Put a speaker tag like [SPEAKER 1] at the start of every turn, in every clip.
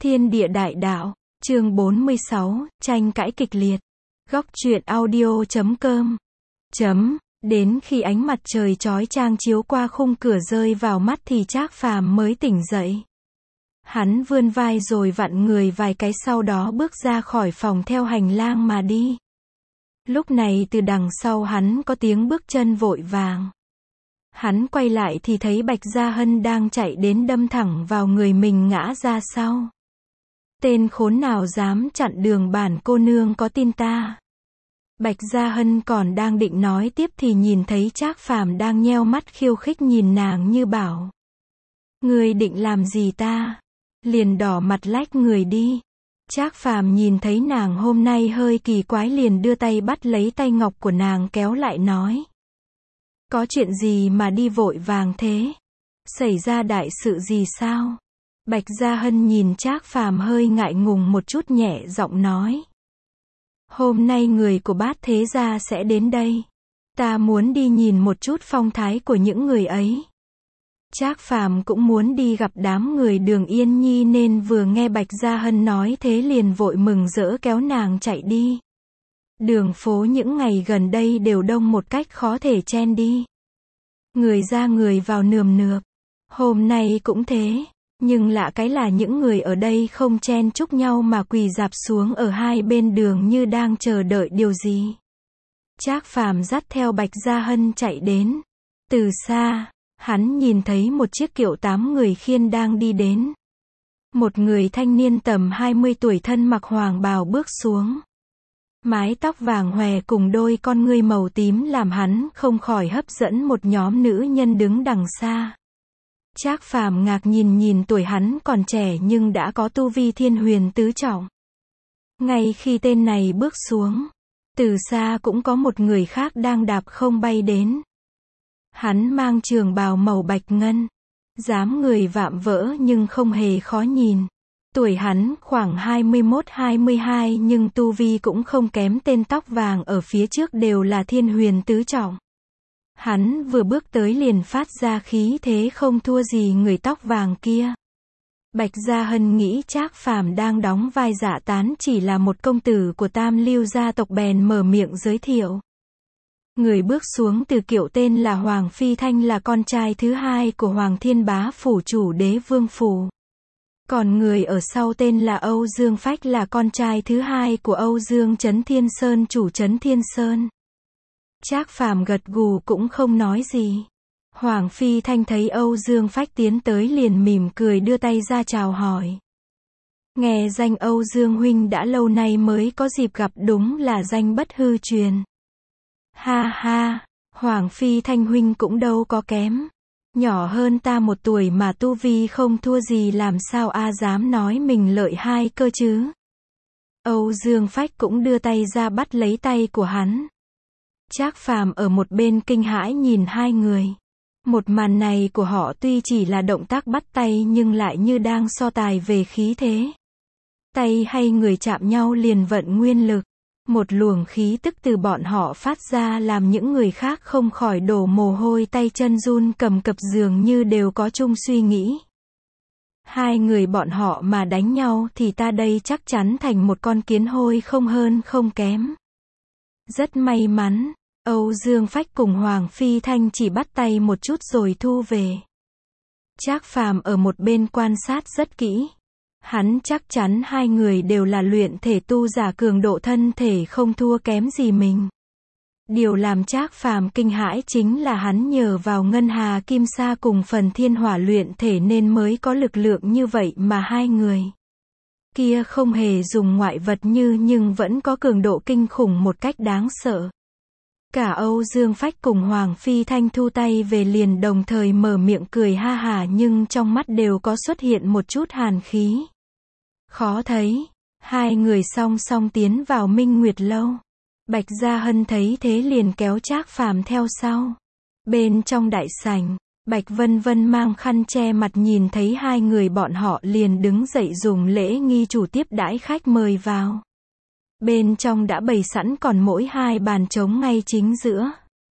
[SPEAKER 1] Thiên địa đại đạo, chương 46, tranh cãi kịch liệt. Góc truyện audio.com. Đến khi ánh mặt trời chói chang chiếu qua khung cửa rơi vào mắt thì Trác Phàm mới tỉnh dậy. Hắn vươn vai rồi vặn người vài cái, sau đó bước ra khỏi phòng theo hành lang mà đi. Lúc này từ đằng sau hắn có tiếng bước chân vội vàng. Hắn quay lại thì thấy Bạch Gia Hân đang chạy đến đâm thẳng vào người mình ngã ra sau. Tên khốn nào dám chặn đường bản cô nương, có tin ta? Bạch Gia Hân còn đang định nói tiếp thì nhìn thấy Trác Phàm đang nheo mắt khiêu khích nhìn nàng như bảo: "Ngươi định làm gì ta?" Liền đỏ mặt lách người đi. Trác Phàm nhìn thấy nàng hôm nay hơi kỳ quái liền đưa tay bắt lấy tay ngọc của nàng kéo lại nói: "Có chuyện gì mà đi vội vàng thế? Xảy ra đại sự gì sao?" Bạch Gia Hân nhìn Trác Phàm hơi ngại ngùng một chút, nhẹ giọng nói: "Hôm nay người của Bát Thế Gia sẽ đến đây. Ta muốn đi nhìn một chút phong thái của những người ấy." Trác Phàm cũng muốn đi gặp đám người Đường Yên Nhi nên vừa nghe Bạch Gia Hân nói thế liền vội mừng rỡ kéo nàng chạy đi. Đường phố những ngày gần đây đều đông một cách khó thể chen đi. Người ra người vào nườm nượp. Hôm nay cũng thế. Nhưng lạ cái là những người ở đây không chen chúc nhau mà quỳ rạp xuống ở hai bên đường như đang chờ đợi điều gì. Trác Phàm dắt theo Bạch Gia Hân chạy đến. Từ xa, hắn nhìn thấy một chiếc kiệu 8 người khiên đang đi đến. Một người thanh niên tầm 20 tuổi thân mặc hoàng bào bước xuống. Mái tóc vàng hòe cùng đôi con ngươi màu tím làm hắn không khỏi hấp dẫn một nhóm nữ nhân đứng đằng xa. Trác Phàm ngạc nhìn tuổi hắn còn trẻ nhưng đã có tu vi thiên huyền tứ trọng. Ngay khi tên này bước xuống, từ xa cũng có một người khác đang đạp không bay đến. Hắn mang trường bào màu bạch ngân, dáng người vạm vỡ nhưng không hề khó nhìn. Tuổi hắn khoảng 21-22 nhưng tu vi cũng không kém tên tóc vàng ở phía trước, đều là thiên huyền tứ trọng. Hắn vừa bước tới liền phát ra khí thế không thua gì người tóc vàng kia. Bạch Gia Hân nghĩ Trác Phàm đang đóng vai dạ tán chỉ là một công tử của Tam Lưu gia tộc bèn mở miệng giới thiệu. Người bước xuống từ kiệu tên là Hoàng Phi Thanh, là con trai thứ hai của Hoàng Thiên Bá phủ chủ Đế Vương phủ. Còn người ở sau tên là Âu Dương Phách, là con trai thứ hai của Âu Dương Trấn Thiên Sơn chủ Trấn Thiên Sơn. Trác Phàm gật gù cũng không nói gì. Hoàng Phi Thanh thấy Âu Dương Phách tiến tới liền mỉm cười đưa tay ra chào hỏi. Nghe danh Âu Dương huynh đã lâu nay mới có dịp gặp, đúng là danh bất hư truyền. Ha ha, Hoàng Phi Thanh huynh cũng đâu có kém. Nhỏ hơn ta 1 tuổi mà tu vi không thua gì, làm sao dám nói mình lợi hai cơ chứ. Âu Dương Phách cũng đưa tay ra bắt lấy tay của hắn. Trác Phàm ở một bên kinh hãi nhìn hai người. Một màn này của họ tuy chỉ là động tác bắt tay nhưng lại như đang so tài về khí thế. Tay hay người chạm nhau liền vận nguyên lực. Một luồng khí tức từ bọn họ phát ra làm những người khác không khỏi đổ mồ hôi, tay chân run cầm cập, dường như đều có chung suy nghĩ. Hai người bọn họ mà đánh nhau thì ta đây chắc chắn thành một con kiến hôi không hơn không kém. Rất may mắn, Âu Dương Phách cùng Hoàng Phi Thanh chỉ bắt tay một chút rồi thu về. Trác Phàm ở một bên quan sát rất kỹ. Hắn chắc chắn hai người đều là luyện thể tu giả, cường độ thân thể không thua kém gì mình. Điều làm Trác Phàm kinh hãi chính là hắn nhờ vào Ngân Hà Kim Sa cùng phần thiên hỏa luyện thể nên mới có lực lượng như vậy, mà hai người kia không hề dùng ngoại vật nhưng vẫn có cường độ kinh khủng một cách đáng sợ. Cả Âu Dương Phách cùng Hoàng Phi Thanh thu tay về liền đồng thời mở miệng cười ha hả, nhưng trong mắt đều có xuất hiện một chút hàn khí. Khó thấy, hai người song song tiến vào Minh Nguyệt Lâu. Bạch Gia Hân thấy thế liền kéo Trác Phàm theo sau. Bên trong đại sảnh, Bạch Vân Vân mang khăn che mặt nhìn thấy hai người bọn họ liền đứng dậy dùng lễ nghi chủ tiếp đãi khách mời vào. Bên trong đã bày sẵn còn mỗi 2 bàn trống ngay chính giữa.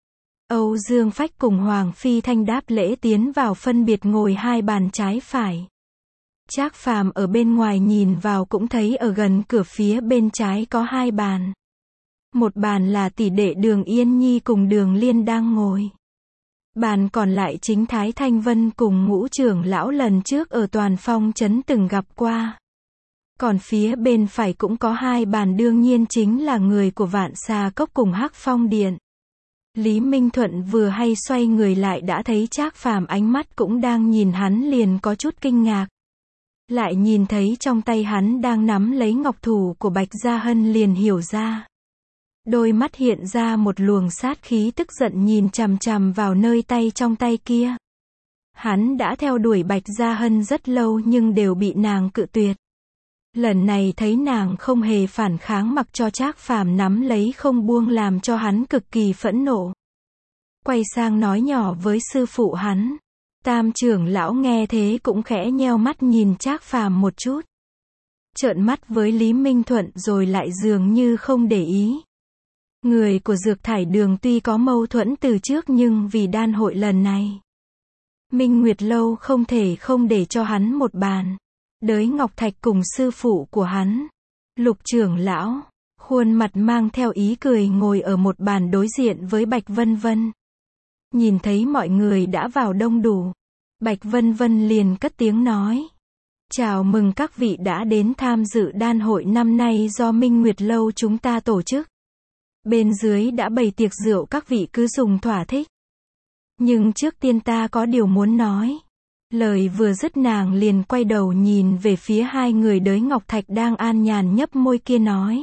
[SPEAKER 1] Âu Dương Phách cùng Hoàng Phi Thanh đáp lễ tiến vào phân biệt ngồi 2 bàn trái phải. Trác Phàm ở bên ngoài nhìn vào cũng thấy ở gần cửa phía bên trái có 2 bàn. Một bàn là tỷ đệ Đường Yên Nhi cùng Đường Liên đang ngồi. Bàn còn lại chính Thái Thanh Vân cùng Ngũ trưởng lão lần trước ở Toàn Phong trấn từng gặp qua. Còn phía bên phải cũng có 2 bàn, đương nhiên chính là người của Vạn Xà Cốc cùng Hắc Phong Điện. Lý Minh Thuận vừa hay xoay người lại đã thấy Trác Phàm ánh mắt cũng đang nhìn hắn, liền có chút kinh ngạc. Lại nhìn thấy trong tay hắn đang nắm lấy ngọc thủ của Bạch Gia Hân liền hiểu ra. Đôi mắt hiện ra một luồng sát khí tức giận nhìn chằm chằm vào nơi tay trong tay kia. Hắn đã theo đuổi Bạch Gia Hân rất lâu nhưng đều bị nàng cự tuyệt. Lần này thấy nàng không hề phản kháng mặc cho Trác Phàm nắm lấy không buông làm cho hắn cực kỳ phẫn nộ. Quay sang nói nhỏ với sư phụ hắn. Tam trưởng lão nghe thế cũng khẽ nheo mắt nhìn Trác Phàm một chút. Trợn mắt với Lý Minh Thuận rồi lại dường như không để ý. Người của Dược Thải Đường tuy có mâu thuẫn từ trước nhưng vì đan hội lần này, Minh Nguyệt Lâu không thể không để cho hắn một bàn. Đới Ngọc Thạch cùng sư phụ của hắn, Lục trưởng lão, khuôn mặt mang theo ý cười ngồi ở một bàn đối diện với Bạch Vân Vân. Nhìn thấy mọi người đã vào đông đủ, Bạch Vân Vân liền cất tiếng nói. Chào mừng các vị đã đến tham dự đan hội năm nay do Minh Nguyệt Lâu chúng ta tổ chức. Bên dưới đã bày tiệc rượu, các vị cứ dùng thỏa thích. Nhưng trước tiên ta có điều muốn nói. Lời vừa dứt nàng liền quay đầu nhìn về phía 2 người Đới Ngọc Thạch đang an nhàn nhấp môi kia nói.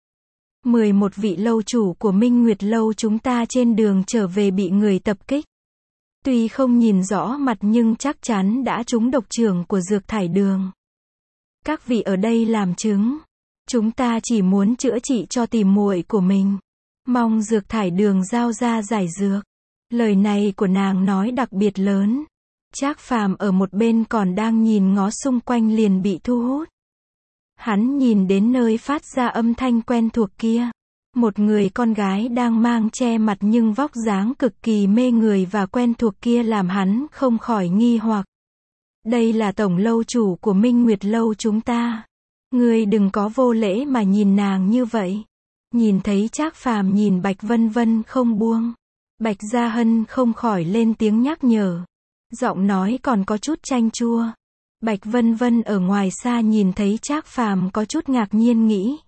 [SPEAKER 1] 11 vị lâu chủ của Minh Nguyệt Lâu chúng ta trên đường trở về bị người tập kích. Tuy không nhìn rõ mặt nhưng chắc chắn đã trúng độc trưởng của Dược Thải Đường. Các vị ở đây làm chứng. Chúng ta chỉ muốn chữa trị cho tìm muội của mình. Mong Dược Thải Đường giao ra giải dược. Lời này của nàng nói đặc biệt lớn. Trác Phàm ở một bên còn đang nhìn ngó xung quanh liền bị thu hút. Hắn nhìn đến nơi phát ra âm thanh quen thuộc kia. Một người con gái đang mang che mặt nhưng vóc dáng cực kỳ mê người và quen thuộc kia làm hắn không khỏi nghi hoặc. Đây là tổng lâu chủ của Minh Nguyệt Lâu chúng ta. Ngươi đừng có vô lễ mà nhìn nàng như vậy. Nhìn thấy Trác Phàm nhìn Bạch Vân Vân không buông. Bạch Gia Hân không khỏi lên tiếng nhắc nhở. Giọng nói còn có chút chanh chua. Bạch Vân Vân ở ngoài xa nhìn thấy Trác Phàm có chút ngạc nhiên nghĩ.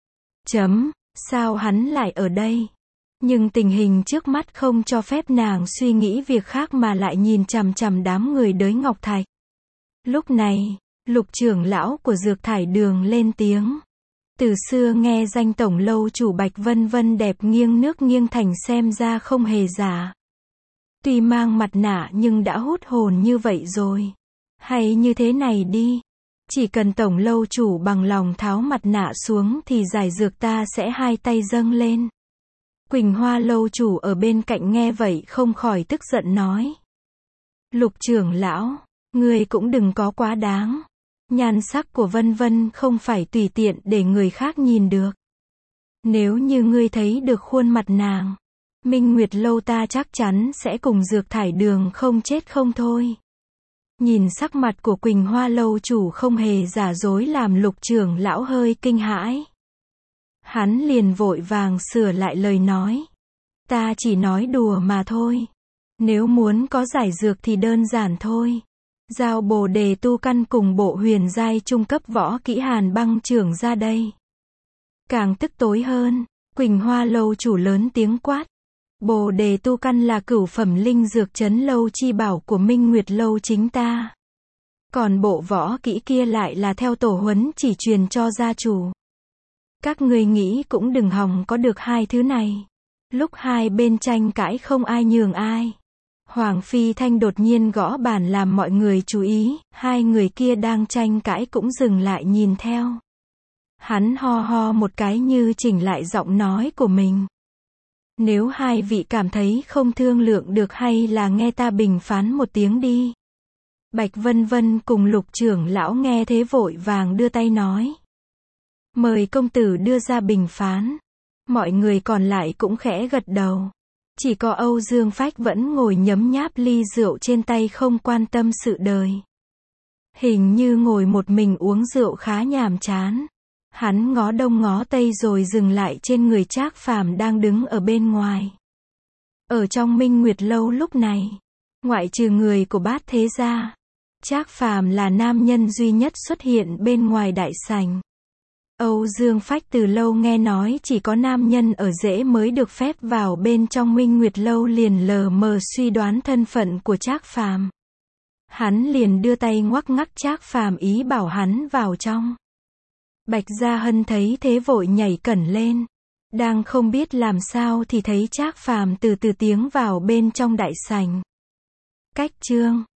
[SPEAKER 1] Sao hắn lại ở đây? Nhưng tình hình trước mắt không cho phép nàng suy nghĩ việc khác mà lại nhìn chằm chằm đám người Đới Ngọc Thạch. Lúc này, Lục trưởng lão của Dược Thải Đường lên tiếng. Từ xưa nghe danh tổng lâu chủ Bạch Vân Vân đẹp nghiêng nước nghiêng thành xem ra không hề giả. Tuy mang mặt nạ nhưng đã hút hồn như vậy rồi. Hay như thế này đi. Chỉ cần tổng lâu chủ bằng lòng tháo mặt nạ xuống thì giải dược ta sẽ 2 tay dâng lên. Quỳnh Hoa lâu chủ ở bên cạnh nghe vậy không khỏi tức giận nói. Lục trưởng lão, ngươi cũng đừng có quá đáng. Nhan sắc của Vân Vân không phải tùy tiện để người khác nhìn được. Nếu như ngươi thấy được khuôn mặt nàng, Minh Nguyệt Lâu ta chắc chắn sẽ cùng Dược Thải Đường không chết không thôi. Nhìn sắc mặt của Quỳnh Hoa lâu chủ không hề giả dối làm Lục trưởng lão hơi kinh hãi. Hắn liền vội vàng sửa lại lời nói. Ta chỉ nói đùa mà thôi. Nếu muốn có giải dược thì đơn giản thôi. Giao Bồ Đề Tu Căn cùng bộ huyền giai trung cấp võ kỹ Hàn Băng trưởng ra đây. Càng tức tối hơn, Quỳnh Hoa lâu chủ lớn tiếng quát. Bồ Đề Tu Căn là cửu phẩm linh dược trấn lâu chi bảo của Minh Nguyệt Lâu chính ta. Còn bộ võ kỹ kia lại là theo tổ huấn chỉ truyền cho gia chủ. Các ngươi nghĩ cũng đừng hòng có được 2 thứ này. Lúc hai bên tranh cãi không ai nhường ai. Hoàng Phi Thanh đột nhiên gõ bàn làm mọi người chú ý, 2 người kia đang tranh cãi cũng dừng lại nhìn theo. Hắn ho ho một cái như chỉnh lại giọng nói của mình. Nếu 2 vị cảm thấy không thương lượng được hay là nghe ta bình phán một tiếng đi. Bạch Vân Vân cùng Lục trưởng lão nghe thế vội vàng đưa tay nói. Mời công tử đưa ra bình phán. Mọi người còn lại cũng khẽ gật đầu. Chỉ có Âu Dương Phách vẫn ngồi nhấm nháp ly rượu trên tay không quan tâm sự đời. Hình như ngồi một mình uống rượu khá nhàm chán. Hắn ngó đông ngó tây rồi dừng lại trên người Trác Phàm đang đứng ở bên ngoài. Ở trong Minh Nguyệt Lâu lúc này, ngoại trừ người của Bát Thế Gia, Trác Phàm là nam nhân duy nhất xuất hiện bên ngoài đại sảnh. Âu Dương Phách từ lâu nghe nói chỉ có nam nhân ở rễ mới được phép vào bên trong Minh Nguyệt Lâu, liền lờ mờ suy đoán thân phận của Trác Phàm. Hắn liền đưa tay ngoắc ngắc Trác Phàm ý bảo hắn vào trong. Bạch Gia Hân thấy thế vội nhảy cẩn lên. Đang không biết làm sao thì thấy Trác Phàm từ từ tiến vào bên trong đại sảnh. Cách chương